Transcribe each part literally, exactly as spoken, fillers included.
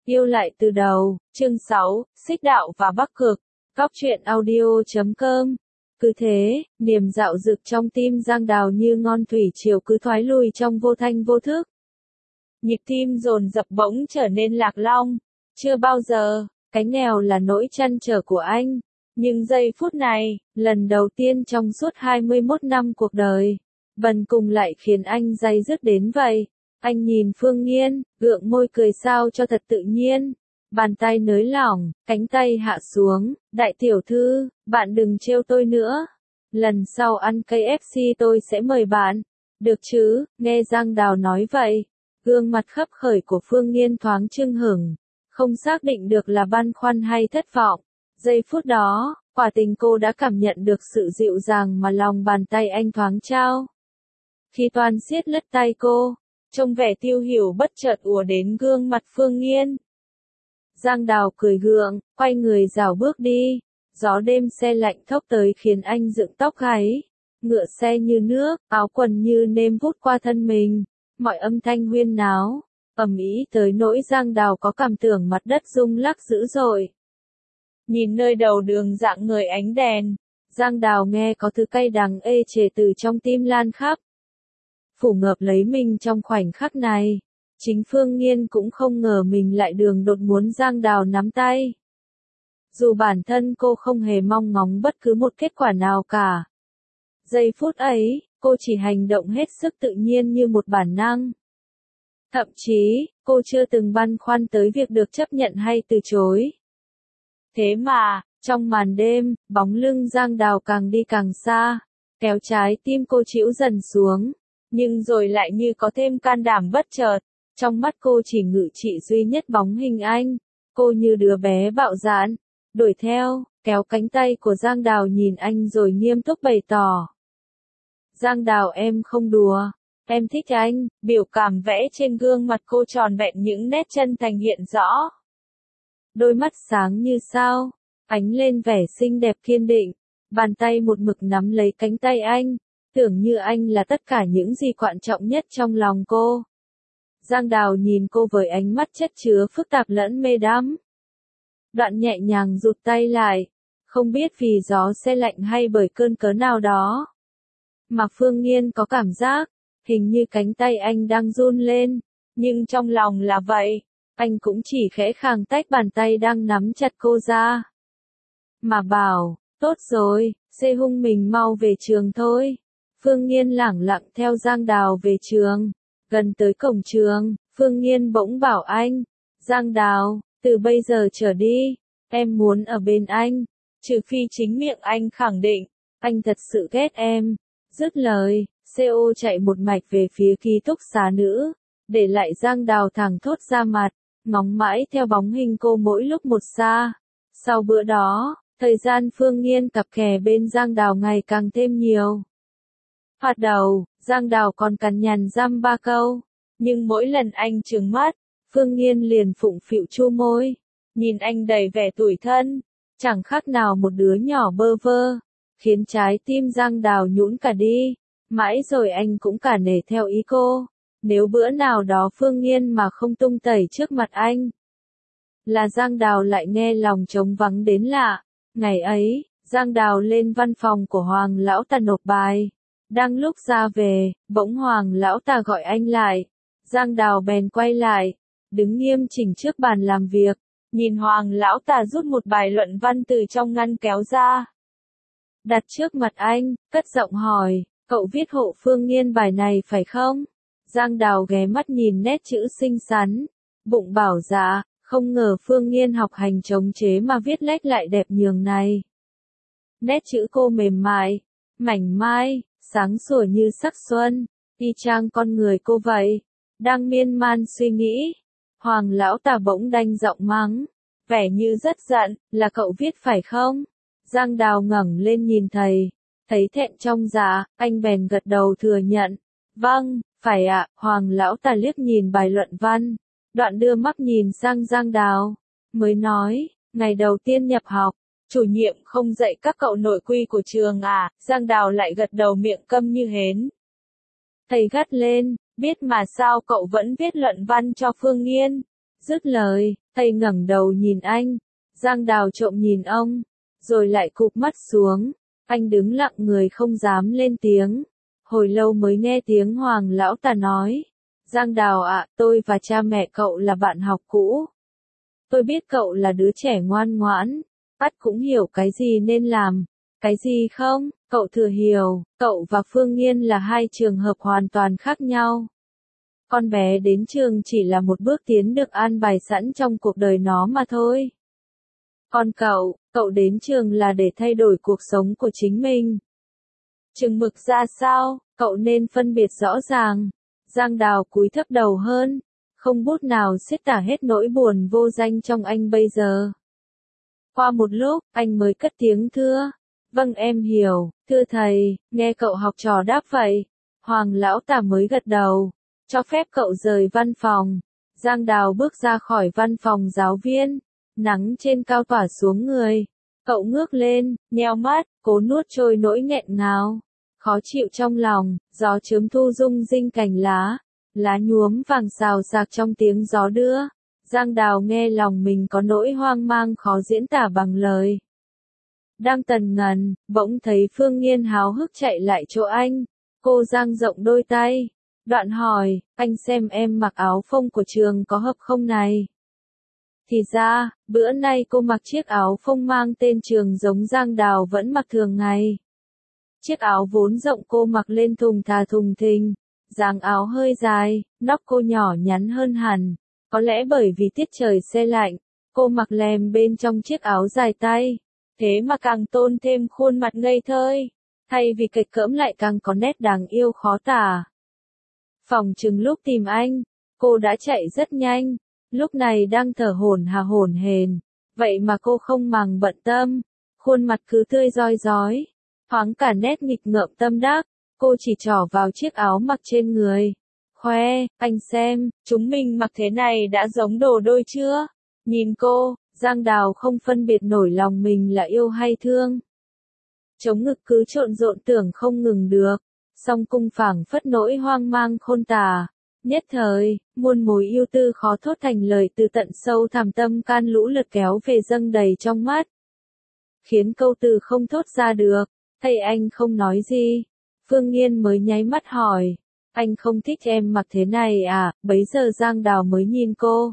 Yêu lại từ đầu, chương sáu, Xích đạo và Bắc Cực, Cóc truyện audio chấm com. Cứ thế, niềm dạo dực trong tim Giang Đào như ngọn thủy triều cứ thoái lui trong vô thanh vô thức. Nhịp tim dồn dập bỗng trở nên lạc long. Chưa bao giờ, cái nghèo là nỗi trăn trở của anh. Nhưng giây phút này, lần đầu tiên trong suốt hai mươi mốt năm cuộc đời, bần cùng lại khiến anh day dứt đến vậy. Anh nhìn Phương Nghiên, gượng môi cười sao cho thật tự nhiên. Bàn tay nới lỏng, cánh tay hạ xuống, đại tiểu thư, bạn đừng trêu tôi nữa. Lần sau ăn ca ép xê tôi sẽ mời bạn. Được chứ, nghe Giang Đào nói vậy. Gương mặt khấp khởi của Phương Nghiên thoáng chưng hửng. Không xác định được là băn khoăn hay thất vọng. Giây phút đó, quả tình cô đã cảm nhận được sự dịu dàng mà lòng bàn tay anh thoáng trao. Khi toàn siết lất tay cô, trông vẻ tiêu hiểu bất chợt ùa đến gương mặt Phương Nghiên. Giang Đào cười gượng, quay người rảo bước đi. Gió đêm se lạnh thốc tới khiến anh dựng tóc gáy. Ngựa xe như nước, áo quần như nêm vút qua thân mình. Mọi âm thanh huyên náo, ầm ĩ tới nỗi Giang Đào có cảm tưởng mặt đất rung lắc dữ dội. Nhìn nơi đầu đường rạng ngời ánh đèn, Giang Đào nghe có thứ cay đắng ê chề từ trong tim lan khắp. Phủ ngợp lấy mình trong khoảnh khắc này. Chính Phương Nghiên cũng không ngờ mình lại đường đột muốn Giang Đào nắm tay. Dù bản thân cô không hề mong ngóng bất cứ một kết quả nào cả. Giây phút ấy, cô chỉ hành động hết sức tự nhiên như một bản năng. Thậm chí, cô chưa từng băn khoăn tới việc được chấp nhận hay từ chối. Thế mà, trong màn đêm, bóng lưng Giang Đào càng đi càng xa, kéo trái tim cô trĩu dần xuống, nhưng rồi lại như có thêm can đảm bất chợt. Trong mắt cô chỉ ngự trị duy nhất bóng hình anh. Cô như đứa bé bạo dạn, đuổi theo, kéo cánh tay của Giang Đào nhìn anh rồi nghiêm túc bày tỏ. Giang Đào em không đùa, em thích anh, biểu cảm vẽ trên gương mặt cô tròn vẹn những nét chân thành hiện rõ. Đôi mắt sáng như sao, ánh lên vẻ xinh đẹp kiên định, bàn tay một mực nắm lấy cánh tay anh, tưởng như anh là tất cả những gì quan trọng nhất trong lòng cô. Giang Đào nhìn cô với ánh mắt chất chứa phức tạp lẫn mê đắm. Đoạn nhẹ nhàng rụt tay lại, không biết vì gió se lạnh hay bởi cơn cớ nào đó. Mà Phương Nghiên có cảm giác, hình như cánh tay anh đang run lên, nhưng trong lòng là vậy, anh cũng chỉ khẽ khàng tách bàn tay đang nắm chặt cô ra. Mà bảo, tốt rồi, xê hung mình mau về trường thôi. Phương Nghiên lẳng lặng theo Giang Đào về trường. Gần tới cổng trường, Phương Nghiên bỗng bảo anh, Giang Đào, từ bây giờ trở đi, em muốn ở bên anh, trừ phi chính miệng anh khẳng định, anh thật sự ghét em. Dứt lời, xe ô chạy một mạch về phía ký túc xá nữ, để lại Giang Đào thẳng thốt ra mặt, ngóng mãi theo bóng hình cô mỗi lúc một xa. Sau bữa đó, thời gian Phương Nghiên cặp kè bên Giang Đào ngày càng thêm nhiều. Thoạt đầu, Giang Đào còn cằn nhằn dăm ba câu, nhưng mỗi lần anh trừng mắt, Phương Nghiên liền phụng phịu chu môi, nhìn anh đầy vẻ tủi thân, chẳng khác nào một đứa nhỏ bơ vơ, khiến trái tim Giang Đào nhũn cả đi, mãi rồi anh cũng cả nể theo ý cô, nếu bữa nào đó Phương Nghiên mà không tung tẩy trước mặt anh, là Giang Đào lại nghe lòng trống vắng đến lạ. Ngày ấy, Giang Đào lên văn phòng của Hoàng Lão Tà nộp bài. Đang lúc ra về, bỗng Hoàng Lão Tà gọi anh lại. Giang Đào bèn quay lại, đứng nghiêm chỉnh trước bàn làm việc, nhìn Hoàng Lão Tà rút một bài luận văn từ trong ngăn kéo ra. Đặt trước mặt anh, cất giọng hỏi, cậu viết hộ Phương Nghiên bài này phải không? Giang Đào ghé mắt nhìn nét chữ xinh xắn, bụng bảo dạ, không ngờ Phương Nghiên học hành chống chế mà viết lách lại đẹp nhường này. Nét chữ cô mềm mại, mảnh mai, sáng sủa như sắc xuân, y chang con người cô vậy. Đang miên man suy nghĩ, Hoàng Lão Tà bỗng đanh giọng mắng, vẻ như rất giận, là cậu viết phải không? Giang Đào ngẩng lên nhìn thầy, thấy thẹn trong dạ, anh bèn gật đầu thừa nhận. Vâng, phải ạ. Hoàng Lão Tà liếc nhìn bài luận văn, đoạn đưa mắt nhìn sang Giang Đào, mới nói, ngày đầu tiên nhập học, chủ nhiệm không dạy các cậu nội quy của trường à? Giang Đào lại gật đầu miệng câm như hến. Thầy gắt lên, biết mà sao cậu vẫn viết luận văn cho Phương Nghiên? Dứt lời, thầy ngẩng đầu nhìn anh. Giang Đào trộm nhìn ông, rồi lại cụp mắt xuống. Anh đứng lặng người không dám lên tiếng. Hồi lâu mới nghe tiếng Hoàng lão ta nói. Giang Đào ạ, tôi và cha mẹ cậu là bạn học cũ. Tôi biết cậu là đứa trẻ ngoan ngoãn, ắt cũng hiểu cái gì nên làm, cái gì không, cậu thừa hiểu, cậu và Phương Nghiên là hai trường hợp hoàn toàn khác nhau. Con bé đến trường chỉ là một bước tiến được an bài sẵn trong cuộc đời nó mà thôi. Còn cậu, cậu đến trường là để thay đổi cuộc sống của chính mình. Chừng mực ra sao, cậu nên phân biệt rõ ràng. Giang Đào cúi thấp đầu hơn, không bút nào xiết tả hết nỗi buồn vô danh trong anh bây giờ. Qua một lúc, anh mới cất tiếng thưa. Vâng em hiểu, thưa thầy, nghe cậu học trò đáp vậy. Hoàng lão tả mới gật đầu, cho phép cậu rời văn phòng. Giang Đào bước ra khỏi văn phòng giáo viên, nắng trên cao tỏa xuống người. Cậu ngước lên, nheo mắt, cố nuốt trôi nỗi nghẹn ngào, khó chịu trong lòng. Gió chớm thu rung rinh cành lá, lá nhuốm vàng xào xạc trong tiếng gió đưa. Giang Đào nghe lòng mình có nỗi hoang mang khó diễn tả bằng lời. Đang tần ngần, bỗng thấy Phương Nghiên háo hức chạy lại chỗ anh. Cô dang rộng đôi tay, đoạn hỏi, anh xem em mặc áo phông của trường có hợp không này? Thì ra, bữa nay cô mặc chiếc áo phông mang tên trường giống Giang Đào vẫn mặc thường ngày. Chiếc áo vốn rộng cô mặc lên thùng thà thùng thình, dáng áo hơi dài, nóc cô nhỏ nhắn hơn hẳn. Có lẽ bởi vì tiết trời se lạnh, cô mặc lèm bên trong chiếc áo dài tay, thế mà càng tôn thêm khuôn mặt ngây thơi, thay vì kịch cỡm lại càng có nét đáng yêu khó tả. Phòng chừng lúc tìm anh, cô đã chạy rất nhanh, lúc này đang thở hổn hà hổn hển, vậy mà cô không màng bận tâm, khuôn mặt cứ tươi rói rói, thoáng cả nét nghịch ngợm tâm đắc, cô chỉ trỏ vào chiếc áo mặc trên người. Khoe, anh xem, chúng mình mặc thế này đã giống đồ đôi chưa? Nhìn cô, Giang Đào không phân biệt nổi lòng mình là yêu hay thương. Chống ngực cứ trộn rộn tưởng không ngừng được, song cung phảng phất nỗi hoang mang khôn tả. Nhất thời, muôn mối yêu tư khó thốt thành lời từ tận sâu thẳm tâm can lũ lượt kéo về dâng đầy trong mắt. Khiến câu từ không thốt ra được, thầy anh không nói gì. Phương Nghiên mới nháy mắt hỏi. Anh không thích em mặc thế này à? Bấy giờ Giang Đào mới nhìn cô.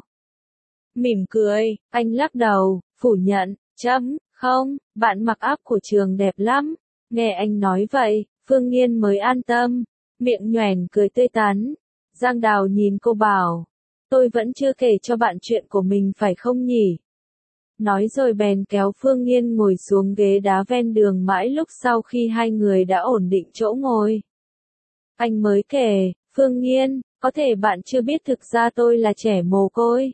Mỉm cười, anh lắc đầu, phủ nhận, chấm, không, bạn mặc áo của trường đẹp lắm. Nghe anh nói vậy, Phương Nghiên mới an tâm, miệng nhoẻn cười tươi tắn. Giang Đào nhìn cô bảo, tôi vẫn chưa kể cho bạn chuyện của mình phải không nhỉ? Nói rồi bèn kéo Phương Nghiên ngồi xuống ghế đá ven đường mãi lúc sau khi hai người đã ổn định chỗ ngồi. Anh mới kể, Phương Nghiên, có thể bạn chưa biết thực ra tôi là trẻ mồ côi.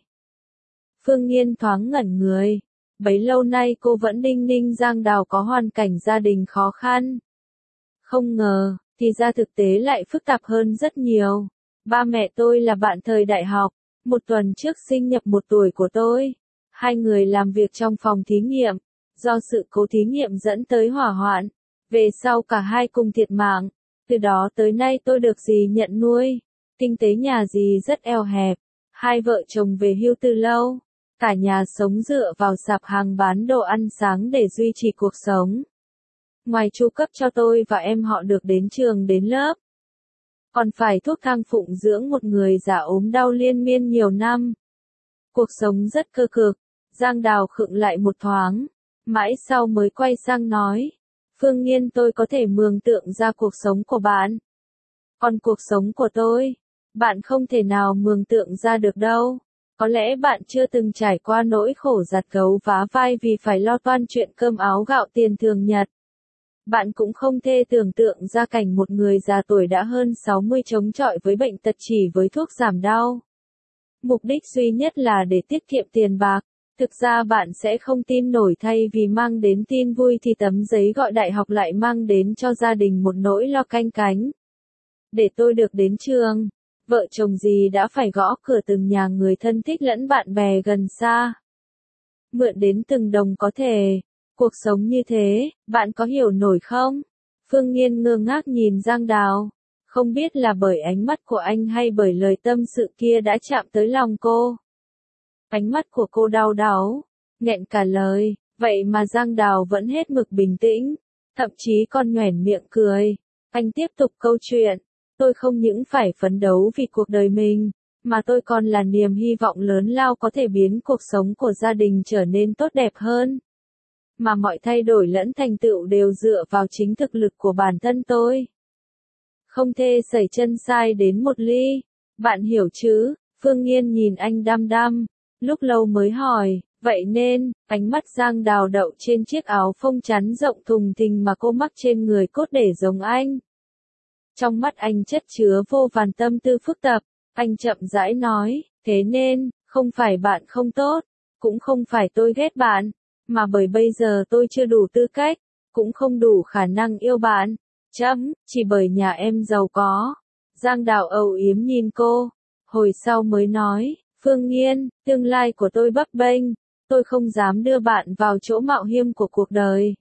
Phương Nghiên thoáng ngẩn người, bấy lâu nay cô vẫn đinh ninh Giang Đào có hoàn cảnh gia đình khó khăn. Không ngờ, thì ra thực tế lại phức tạp hơn rất nhiều. Ba mẹ tôi là bạn thời đại học, một tuần trước sinh nhật một tuổi của tôi. Hai người làm việc trong phòng thí nghiệm, do sự cố thí nghiệm dẫn tới hỏa hoạn. Về sau cả hai cùng thiệt mạng. Từ đó tới nay tôi được dì nhận nuôi, kinh tế nhà dì rất eo hẹp, hai vợ chồng về hưu từ lâu, cả nhà sống dựa vào sạp hàng bán đồ ăn sáng để duy trì cuộc sống. Ngoài chu cấp cho tôi và em họ được đến trường đến lớp, còn phải thuốc thang phụng dưỡng một người già ốm đau liên miên nhiều năm. Cuộc sống rất cơ cực. Giang Đào khựng lại một thoáng, mãi sau mới quay sang nói. Phương Nghiên, tôi có thể mường tượng ra cuộc sống của bạn. Còn cuộc sống của tôi, bạn không thể nào mường tượng ra được đâu. Có lẽ bạn chưa từng trải qua nỗi khổ giặt gấu vá vai vì phải lo toan chuyện cơm áo gạo tiền thường nhật. Bạn cũng không thể tưởng tượng ra cảnh một người già tuổi đã hơn sáu mươi chống chọi với bệnh tật chỉ với thuốc giảm đau. Mục đích duy nhất là để tiết kiệm tiền bạc. Thực ra bạn sẽ không tin nổi, thay vì mang đến tin vui thì tấm giấy gọi đại học lại mang đến cho gia đình một nỗi lo canh cánh. Để tôi được đến trường, vợ chồng dì đã phải gõ cửa từng nhà người thân thích lẫn bạn bè gần xa. Mượn đến từng đồng có thể. Cuộc sống như thế, bạn có hiểu nổi không? Phương Nghiên ngơ ngác nhìn Giang Đào. Không biết là bởi ánh mắt của anh hay bởi lời tâm sự kia đã chạm tới lòng cô. Ánh mắt của cô đau đáu, nghẹn cả lời, vậy mà Giang Đào vẫn hết mực bình tĩnh, thậm chí còn nhoẻn miệng cười. Anh tiếp tục câu chuyện, tôi không những phải phấn đấu vì cuộc đời mình, mà tôi còn là niềm hy vọng lớn lao có thể biến cuộc sống của gia đình trở nên tốt đẹp hơn. Mà mọi thay đổi lẫn thành tựu đều dựa vào chính thực lực của bản thân tôi. Không thể sẩy chân sai đến một ly. Bạn hiểu chứ? Phương Nghiên nhìn anh đăm đăm, lúc lâu mới hỏi, vậy nên, ánh mắt Giang Đào đậu trên chiếc áo phông chắn rộng thùng thình mà cô mắc trên người cốt để giống anh. Trong mắt anh chất chứa vô vàn tâm tư phức tạp, anh chậm rãi nói, thế nên, không phải bạn không tốt, cũng không phải tôi ghét bạn, mà bởi bây giờ tôi chưa đủ tư cách, cũng không đủ khả năng yêu bạn. Chấm, chỉ bởi nhà em giàu có. Giang Đào âu yếm nhìn cô, hồi sau mới nói, Phương Nghiên, tương lai của tôi bấp bênh, tôi không dám đưa bạn vào chỗ mạo hiểm của cuộc đời.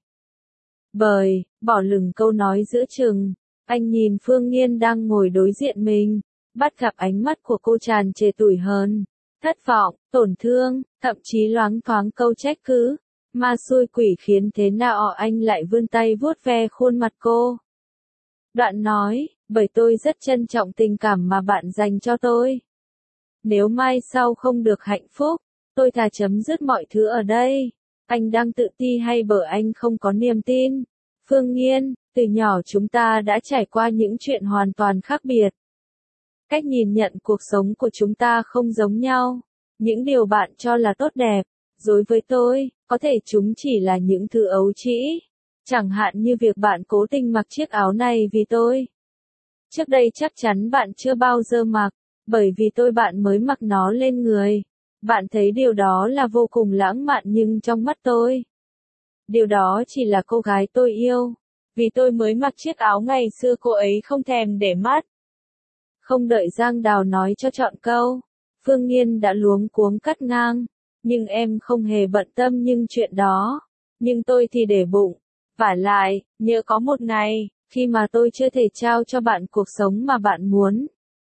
Bởi, bỏ lửng câu nói giữa chừng, anh nhìn Phương Nghiên đang ngồi đối diện mình, bắt gặp ánh mắt của cô tràn trề tủi hờn, thất vọng, tổn thương, thậm chí loáng thoáng câu trách cứ. Ma xui quỷ khiến thế nào anh lại vươn tay vuốt ve khuôn mặt cô. Đoạn nói, bởi tôi rất trân trọng tình cảm mà bạn dành cho tôi. Nếu mai sau không được hạnh phúc, tôi thà chấm dứt mọi thứ ở đây. Anh đang tự ti hay bởi anh không có niềm tin? Phương Nghiên, từ nhỏ chúng ta đã trải qua những chuyện hoàn toàn khác biệt. Cách nhìn nhận cuộc sống của chúng ta không giống nhau. Những điều bạn cho là tốt đẹp, đối với tôi, có thể chúng chỉ là những thứ ấu trĩ. Chẳng hạn như việc bạn cố tình mặc chiếc áo này vì tôi. Trước đây chắc chắn bạn chưa bao giờ mặc, bởi vì tôi bạn mới mặc nó lên người. Bạn thấy điều đó là vô cùng lãng mạn nhưng trong mắt tôi, điều đó chỉ là cô gái tôi yêu. Vì tôi mới mặc chiếc áo ngày xưa cô ấy không thèm để mắt. Không đợi Giang Đào nói cho trọn câu, Phương Nghiên đã luống cuống cắt ngang. Nhưng em không hề bận tâm nhưng chuyện đó. Nhưng tôi thì để bụng. Vả lại, nhớ có một ngày, khi mà tôi chưa thể trao cho bạn cuộc sống mà bạn muốn.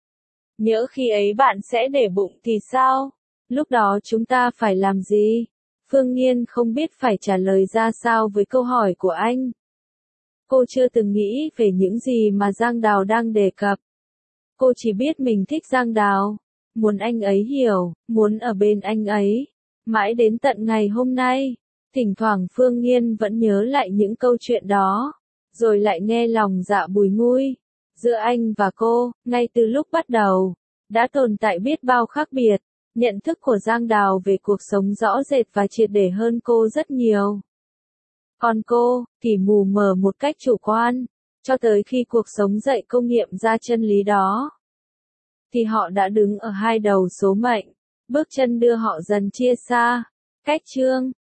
Nhớ khi ấy bạn sẽ để bụng thì sao? Lúc đó chúng ta phải làm gì? Phương Nghiên không biết phải trả lời ra sao với câu hỏi của anh. Cô chưa từng nghĩ về những gì mà Giang Đào đang đề cập. Cô chỉ biết mình thích Giang Đào, muốn anh ấy hiểu, muốn ở bên anh ấy. Mãi đến tận ngày hôm nay, thỉnh thoảng Phương Nghiên vẫn nhớ lại những câu chuyện đó, rồi lại nghe lòng dạ bùi ngùi. Giữa anh và cô, ngay từ lúc bắt đầu, đã tồn tại biết bao khác biệt. Nhận thức của Giang Đào về cuộc sống rõ rệt và triệt để hơn cô rất nhiều. Còn cô, thì mù mờ một cách chủ quan, cho tới khi cuộc sống dạy công nghiệm ra chân lý đó. Thì họ đã đứng ở hai đầu số mệnh, bước chân đưa họ dần chia xa. Cách chương